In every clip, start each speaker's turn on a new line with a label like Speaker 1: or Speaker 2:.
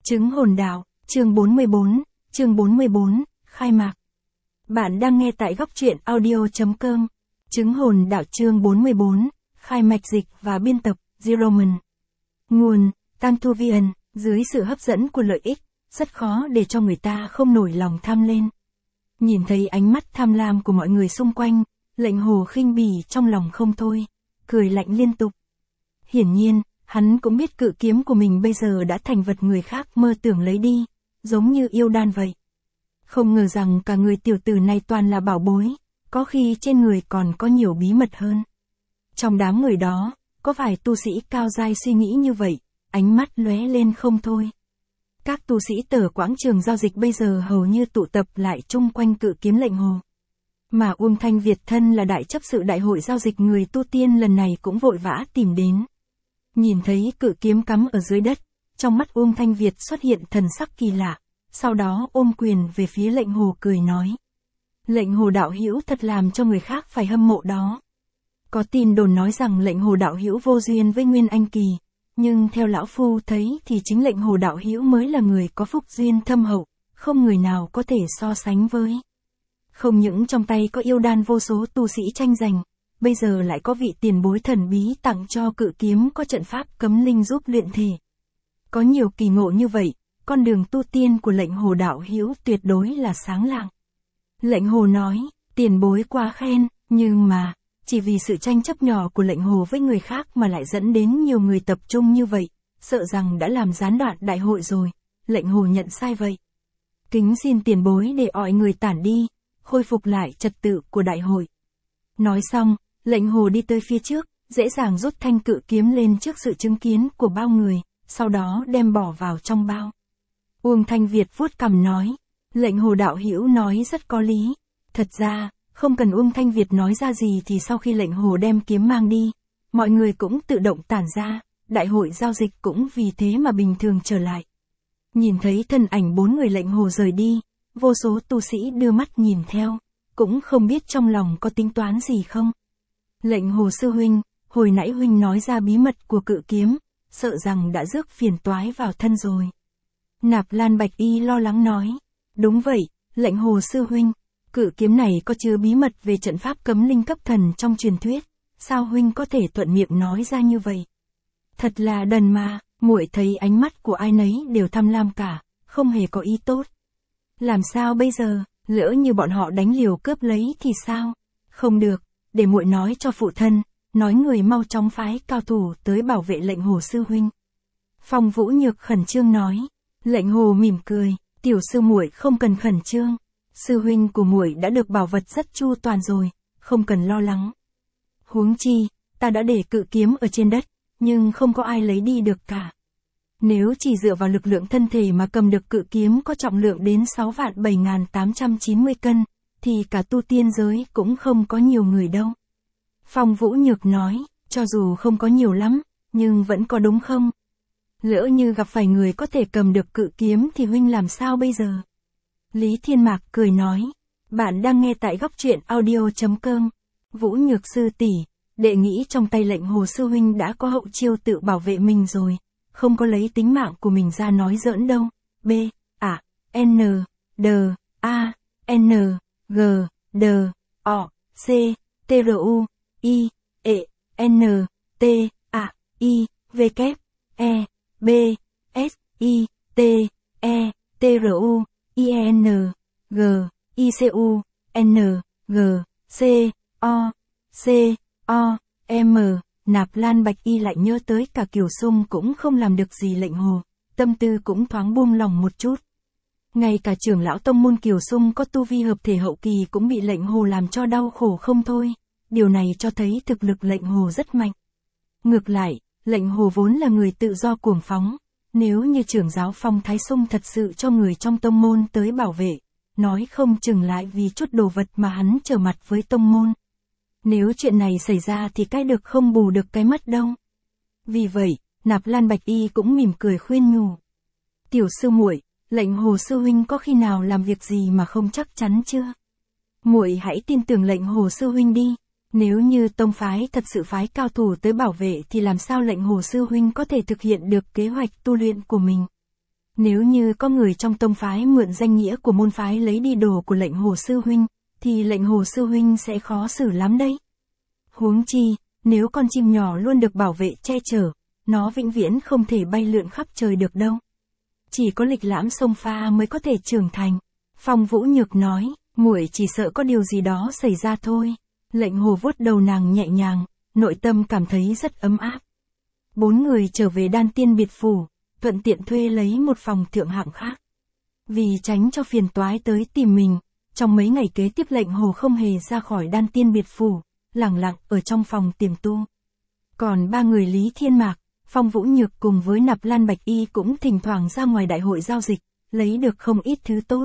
Speaker 1: Chứng hồn đạo, chương 44, khai mạc. Bạn đang nghe tại góc truyện audio.com. Chứng hồn đạo chương 44, khai mạch dịch và biên tập, Zeroman. Nguồn, Tăng Thu Vian, dưới sự hấp dẫn của lợi ích, rất khó để cho người ta không nổi lòng tham lên. Nhìn thấy ánh mắt tham lam của mọi người xung quanh, Lệnh Hồ khinh bỉ trong lòng không thôi, cười lạnh liên tục. Hiển nhiên, hắn cũng biết cự kiếm của mình bây giờ đã thành vật người khác mơ tưởng lấy đi, giống như yêu đan vậy. Không ngờ rằng cả người tiểu tử này toàn là bảo bối, có khi trên người còn có nhiều bí mật hơn. Trong đám người đó, có vài tu sĩ cao giai suy nghĩ như vậy, ánh mắt lóe lên không thôi. Các tu sĩ tở quãng trường giao dịch bây giờ hầu như tụ tập lại chung quanh cự kiếm Lệnh Hồ. Mà Uông Thanh Việt thân là đại chấp sự đại hội giao dịch người tu tiên lần này cũng vội vã tìm đến. Nhìn thấy cự kiếm cắm ở dưới đất, trong mắt Uông Thanh Việt xuất hiện thần sắc kỳ lạ, sau đó ôm quyền về phía Lệnh Hồ cười nói. Lệnh Hồ đạo hữu thật làm cho người khác phải hâm mộ đó. Có tin đồn nói rằng Lệnh Hồ đạo hữu vô duyên với Nguyên Anh Kỳ, nhưng theo lão phu thấy thì chính Lệnh Hồ đạo hữu mới là người có phúc duyên thâm hậu, không người nào có thể so sánh với. Không những trong tay có yêu đan vô số tu sĩ tranh giành, bây giờ lại có vị tiền bối thần bí tặng cho cự kiếm có trận pháp cấm linh giúp luyện thể. Có nhiều kỳ ngộ như vậy, con đường tu tiên của Lệnh Hồ đạo hữu tuyệt đối là sáng lạng. Lệnh Hồ nói, tiền bối quá khen, nhưng mà, chỉ vì sự tranh chấp nhỏ của Lệnh Hồ với người khác mà lại dẫn đến nhiều người tập trung như vậy, sợ rằng đã làm gián đoạn đại hội rồi. Lệnh Hồ nhận sai vậy. Kính xin tiền bối để mọi người tản đi, khôi phục lại trật tự của đại hội. Nói xong, Lệnh Hồ đi tới phía trước, dễ dàng rút thanh cự kiếm lên trước sự chứng kiến của bao người, sau đó đem bỏ vào trong bao. Uông Thanh Việt vuốt cằm nói, Lệnh Hồ đạo hữu nói rất có lý. Thật ra, không cần Uông Thanh Việt nói ra gì thì sau khi Lệnh Hồ đem kiếm mang đi, mọi người cũng tự động tản ra, đại hội giao dịch cũng vì thế mà bình thường trở lại. Nhìn thấy thân ảnh 4 người Lệnh Hồ rời đi, vô số tu sĩ đưa mắt nhìn theo, cũng không biết trong lòng có tính toán gì không. Lệnh Hồ sư huynh, hồi nãy huynh nói ra bí mật của cự kiếm, sợ rằng đã rước phiền toái vào thân rồi. Nạp Lan Bạch Y lo lắng nói, đúng vậy, Lệnh Hồ sư huynh, cự kiếm này có chứa bí mật về trận pháp cấm linh cấp thần trong truyền thuyết, sao huynh có thể thuận miệng nói ra như vậy? Thật là đần mà, muội thấy ánh mắt của ai nấy đều tham lam cả, không hề có ý tốt. Làm sao bây giờ, lỡ như bọn họ đánh liều cướp lấy thì sao? Không được, để muội nói cho phụ thân, nói người mau chóng phái cao thủ tới bảo vệ Lệnh Hồ sư huynh. Phong Vũ Nhược khẩn trương nói. Lệnh Hồ mỉm cười, tiểu sư muội không cần khẩn trương, sư huynh của muội đã được bảo vật rất chu toàn rồi, không cần lo lắng. Huống chi, ta đã để cự kiếm ở trên đất, nhưng không có ai lấy đi được cả. Nếu chỉ dựa vào lực lượng thân thể mà cầm được cự kiếm có trọng lượng đến 6.7.890 cân, thì cả tu tiên giới cũng không có nhiều người đâu. Phong Vũ Nhược nói, cho dù không có nhiều lắm, nhưng vẫn có đúng không? Lỡ như gặp phải người có thể cầm được cự kiếm thì huynh làm sao bây giờ? Lý Thiên Mạc cười nói, bạn đang nghe tại góc truyện audio.com. Vũ Nhược sư tỷ, đệ nghĩ trong tay Lệnh Hồ sư huynh đã có hậu chiêu tự bảo vệ mình rồi, không có lấy tính mạng của mình ra nói giỡn đâu. B, A, N, D, A, N, G, D, O, C, T, R, U, I, E, N, T, A, I, V, K, E, B, S, I, T, E, T, R, U, I, E, N, G, I, C, U, N, G, C, O, C, O, M. Nạp Lan Bạch Y lại nhớ tới cả Kiều Sung cũng không làm được gì Lệnh Hồ, tâm tư cũng thoáng buông lòng một chút. Ngay cả trưởng lão tông môn Kiều Sung có tu vi hợp thể hậu kỳ cũng bị Lệnh Hồ làm cho đau khổ không thôi, điều này cho thấy thực lực Lệnh Hồ rất mạnh. Ngược lại, Lệnh Hồ vốn là người tự do cuồng phóng, nếu như trưởng giáo Phong Thái Sung thật sự cho người trong tông môn tới bảo vệ, nói không chừng lại vì chút đồ vật mà hắn trở mặt với tông môn. Nếu chuyện này xảy ra thì cái được không bù được cái mất đâu. Vì vậy, Nạp Lan Bạch Y cũng mỉm cười khuyên nhủ. Tiểu sư muội, Lệnh Hồ sư huynh có khi nào làm việc gì mà không chắc chắn chưa? Muội hãy tin tưởng Lệnh Hồ sư huynh đi. Nếu như tông phái thật sự phái cao thủ tới bảo vệ thì làm sao Lệnh Hồ sư huynh có thể thực hiện được kế hoạch tu luyện của mình? Nếu như có người trong tông phái mượn danh nghĩa của môn phái lấy đi đồ của lệnh Hồ sư huynh, thì lệnh Hồ sư huynh sẽ khó xử lắm đấy. Huống chi, nếu con chim nhỏ luôn được bảo vệ che chở, nó vĩnh viễn không thể bay lượn khắp trời được đâu. Chỉ có lịch lãm sông pha mới có thể trưởng thành. Phong Vũ Nhược nói, muội chỉ sợ có điều gì đó xảy ra thôi. Lệnh Hồ vuốt đầu nàng nhẹ nhàng, nội tâm cảm thấy rất ấm áp. 4 người trở về Đan Tiên biệt phủ, thuận tiện thuê lấy một phòng thượng hạng khác. Vì tránh cho phiền toái tới tìm mình, trong mấy ngày kế tiếp lệnh Hồ không hề ra khỏi Đan Tiên biệt phủ, lẳng lặng ở trong phòng tiềm tu. Còn 3 người Lý Thiên Mạc, Phong Vũ Nhược cùng với Nạp Lan Bạch Y cũng thỉnh thoảng ra ngoài đại hội giao dịch, lấy được không ít thứ tốt.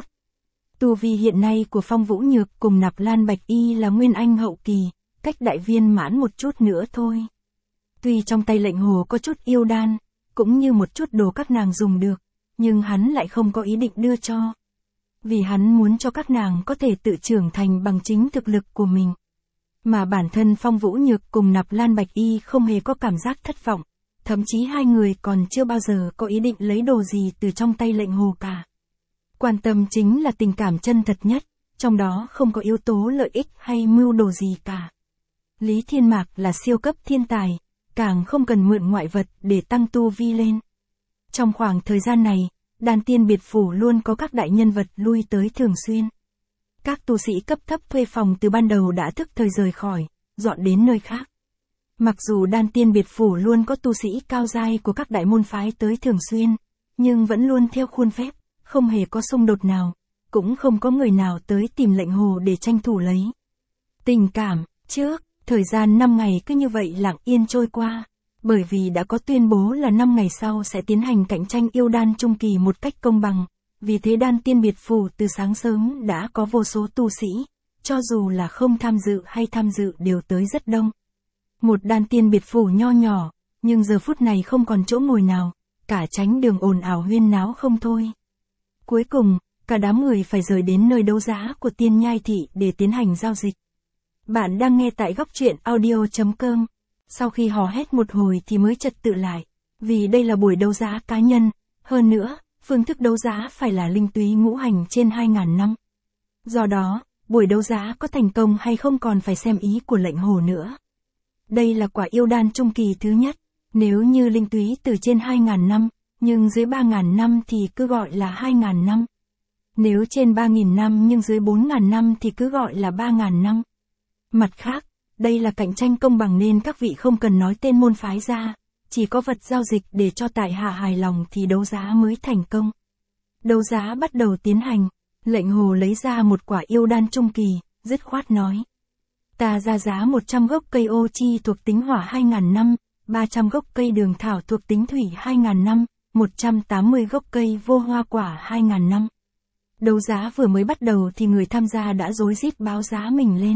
Speaker 1: Tu vi hiện nay của Phong Vũ Nhược cùng Nạp Lan Bạch Y là Nguyên Anh hậu kỳ, cách đại viên mãn một chút nữa thôi. Tuy trong tay lệnh Hồ có chút yêu đan, cũng như một chút đồ các nàng dùng được, nhưng hắn lại không có ý định đưa cho. Vì hắn muốn cho các nàng có thể tự trưởng thành bằng chính thực lực của mình. Mà bản thân Phong Vũ Nhược cùng Nạp Lan Bạch Y không hề có cảm giác thất vọng, thậm chí hai người còn chưa bao giờ có ý định lấy đồ gì từ trong tay lệnh Hồ cả. Quan tâm chính là tình cảm chân thật nhất, trong đó không có yếu tố lợi ích hay mưu đồ gì cả. Lý Thiên Mạc là siêu cấp thiên tài, càng không cần mượn ngoại vật để tăng tu vi lên. Trong khoảng thời gian này, Đan Tiên biệt phủ luôn có các đại nhân vật lui tới thường xuyên. Các tu sĩ cấp thấp thuê phòng từ ban đầu đã thức thời rời khỏi, dọn đến nơi khác. Mặc dù Đan Tiên biệt phủ luôn có tu sĩ cao giai của các đại môn phái tới thường xuyên, nhưng vẫn luôn theo khuôn phép, không hề có xung đột nào, cũng không có người nào tới tìm lệnh Hồ để tranh thủ lấy. Tình cảm, trước, thời gian 5 ngày cứ như vậy lặng yên trôi qua, bởi vì đã có tuyên bố là 5 ngày sau sẽ tiến hành cạnh tranh yêu đan trung kỳ một cách công bằng, vì thế Đan Tiên biệt phủ từ sáng sớm đã có vô số tu sĩ, cho dù là không tham dự hay tham dự đều tới rất đông. Một Đan Tiên biệt phủ nho nhỏ, nhưng giờ phút này không còn chỗ ngồi nào, cả tránh đường ồn ào huyên náo không thôi. Cuối cùng, cả đám người phải rời đến nơi đấu giá của Tiên Nhai Thị để tiến hành giao dịch. Bạn đang nghe tại góc truyện audio.com. Sau khi hò hét một hồi thì mới trật tự lại, vì đây là buổi đấu giá cá nhân, hơn nữa, phương thức đấu giá phải là linh túy ngũ hành trên 2.000 năm. Do đó, buổi đấu giá có thành công hay không còn phải xem ý của lệnh Hồ nữa. Đây là quả yêu đan trung kỳ thứ nhất, nếu như linh túy từ trên 2.000 năm, nhưng dưới 3.000 năm thì cứ gọi là 2.000 năm. Nếu trên 3.000 năm nhưng dưới 4.000 năm thì cứ gọi là 3.000 năm. Mặt khác, đây là cạnh tranh công bằng nên các vị không cần nói tên môn phái ra, chỉ có vật giao dịch để cho tại hạ hài lòng thì đấu giá mới thành công. Đấu giá bắt đầu tiến hành, lệnh Hồ lấy ra một quả yêu đan trung kỳ, dứt khoát nói. Ta ra giá 100 gốc cây ô chi thuộc tính hỏa 2.000 năm, 300 gốc cây đường thảo thuộc tính thủy 2.000 năm, 180 gốc cây vô hoa quả 2.000 năm. Đấu giá vừa mới bắt đầu thì người tham gia đã rối rít báo giá mình lên.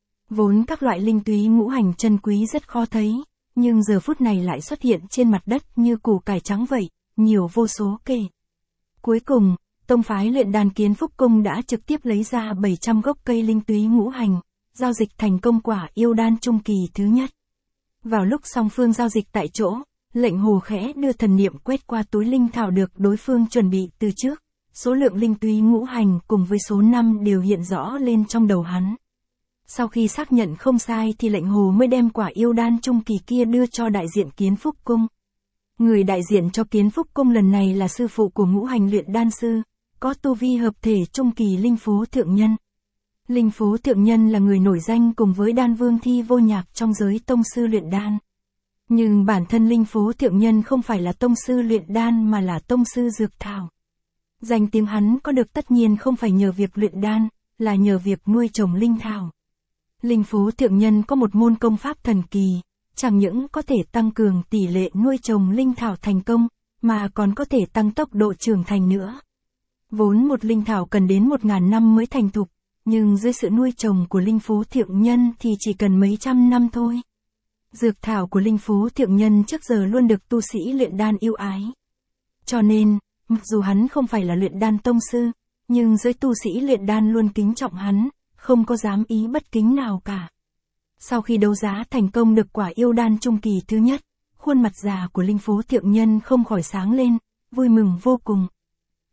Speaker 1: Vốn các loại linh túy ngũ hành chân quý rất khó thấy, nhưng giờ phút này lại xuất hiện trên mặt đất như củ cải trắng vậy, nhiều vô số kể. Cuối cùng, tông phái luyện đan Kiến Phúc Cung đã trực tiếp lấy ra 700 gốc cây linh túy ngũ hành, giao dịch thành công quả yêu đan trung kỳ thứ nhất. Vào lúc song phương giao dịch tại chỗ, lệnh Hồ khẽ đưa thần niệm quét qua túi linh thảo được đối phương chuẩn bị từ trước, số lượng linh túy ngũ hành cùng với số năm đều hiện rõ lên trong đầu hắn. Sau khi xác nhận không sai thì lệnh Hồ mới đem quả yêu đan trung kỳ kia đưa cho đại diện Kiến Phúc Cung. Người đại diện cho Kiến Phúc Cung lần này là sư phụ của ngũ hành luyện đan sư, có tu vi hợp thể trung kỳ Linh Phố Thượng Nhân. Linh Phố Thượng Nhân là người nổi danh cùng với Đan Vương Thi Vô Nhạc trong giới tông sư luyện đan. Nhưng bản thân Linh Phố Thượng Nhân không phải là tông sư luyện đan mà là tông sư dược thảo. Danh tiếng hắn có được tất nhiên không phải nhờ việc luyện đan, là nhờ việc nuôi trồng linh thảo. Linh Phố Thượng Nhân có một môn công pháp thần kỳ, chẳng những có thể tăng cường tỷ lệ nuôi trồng linh thảo thành công, mà còn có thể tăng tốc độ trưởng thành nữa. Vốn một linh thảo cần đến 1.000 năm mới thành thục, nhưng dưới sự nuôi trồng của Linh Phố Thượng Nhân thì chỉ cần mấy trăm năm thôi. Dược thảo của Linh Phố Thượng Nhân trước giờ luôn được tu sĩ luyện đan yêu ái. Cho nên, mặc dù hắn không phải là luyện đan tông sư, nhưng giới tu sĩ luyện đan luôn kính trọng hắn, không có dám ý bất kính nào cả. Sau khi đấu giá thành công được quả yêu đan trung kỳ thứ nhất, khuôn mặt già của Linh Phố Thượng Nhân không khỏi sáng lên, vui mừng vô cùng,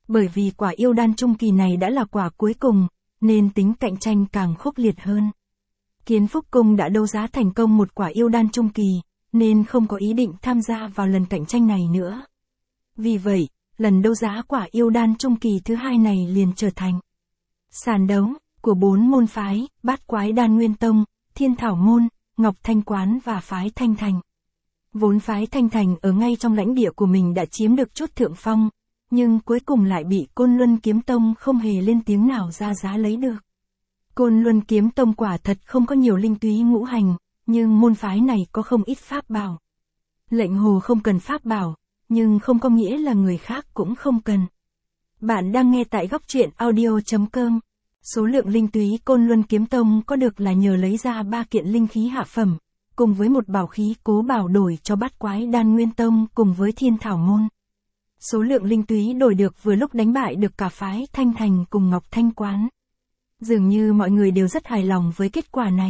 Speaker 1: Bởi vì quả yêu đan trung kỳ này đã là quả cuối cùng, nên tính cạnh tranh càng khốc liệt hơn. Kiến Phúc Cung đã đấu giá thành công một quả yêu đan trung kỳ, nên không có ý định tham gia vào lần cạnh tranh này nữa. Vì vậy, lần đấu giá quả yêu đan trung kỳ thứ hai này liền trở thành sàn đấu của 4 môn phái, Bát Quái Đan Nguyên Tông, Thiên Thảo Môn, Ngọc Thanh Quán và phái Thanh Thành. Vốn phái Thanh Thành ở ngay trong lãnh địa của mình đã chiếm được chút thượng phong, nhưng cuối cùng lại bị Côn Luân Kiếm Tông không hề lên tiếng nào ra giá lấy được. Côn Luân Kiếm Tông quả thật không có nhiều linh túy ngũ hành, nhưng môn phái này có không ít pháp bảo. Lệnh Hồ không cần pháp bảo, nhưng không có nghĩa là người khác cũng không cần. Bạn đang nghe tại góc truyện audio.com. Số lượng linh túy Côn Luân Kiếm Tông có được là nhờ lấy ra 3 kiện linh khí hạ phẩm, cùng với một bảo khí cố bảo đổi cho Bát Quái Đan Nguyên Tông cùng với Thiên Thảo Môn. Số lượng linh túy đổi được vừa lúc đánh bại được cả phái Thanh Thành cùng Ngọc Thanh Quán. Dường như mọi người đều rất hài lòng với kết quả này.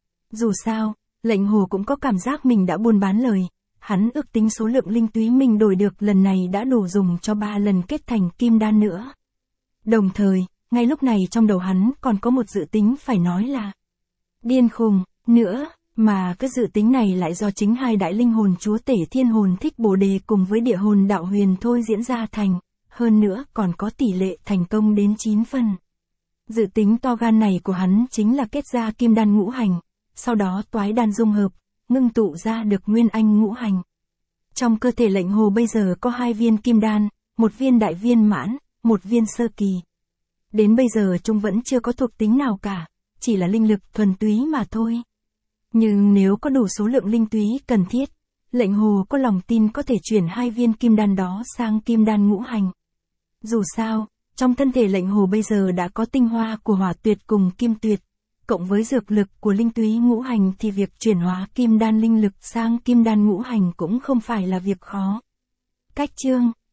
Speaker 1: Dù sao, Lệnh Hồ cũng có cảm giác mình đã buôn bán lời. Hắn ước tính số lượng linh túy mình đổi được lần này đã đủ dùng cho 3 lần kết thành kim đan nữa. Đồng thời, ngay lúc này trong đầu hắn còn có một dự tính phải nói là điên khùng nữa, mà cái dự tính này lại do chính hai đại linh hồn chúa tể Thiên Hồn Thích Bồ Đề cùng với Địa Hồn Đạo Huyền thôi diễn ra thành, hơn nữa còn có tỷ lệ thành công đến 9 phần. Dự tính to gan này của hắn chính là kết ra kim đan ngũ hành, sau đó toái đan dung hợp, ngưng tụ ra được nguyên anh ngũ hành. Trong cơ thể Lệnh Hồ bây giờ có 2 viên kim đan, 1 viên đại viên mãn, 1 viên sơ kỳ. Đến bây giờ chúng vẫn chưa có thuộc tính nào cả, chỉ là linh lực thuần túy mà thôi. Nhưng nếu có đủ số lượng linh túy cần thiết, Lệnh Hồ có lòng tin có thể chuyển 2 viên kim đan đó sang kim đan ngũ hành. Dù sao, trong thân thể Lệnh Hồ bây giờ đã có tinh hoa của hỏa tuyệt cùng kim tuyệt, cộng với dược lực của linh túy ngũ hành thì việc chuyển hóa kim đan linh lực sang kim đan ngũ hành cũng không phải là việc khó. Cách chương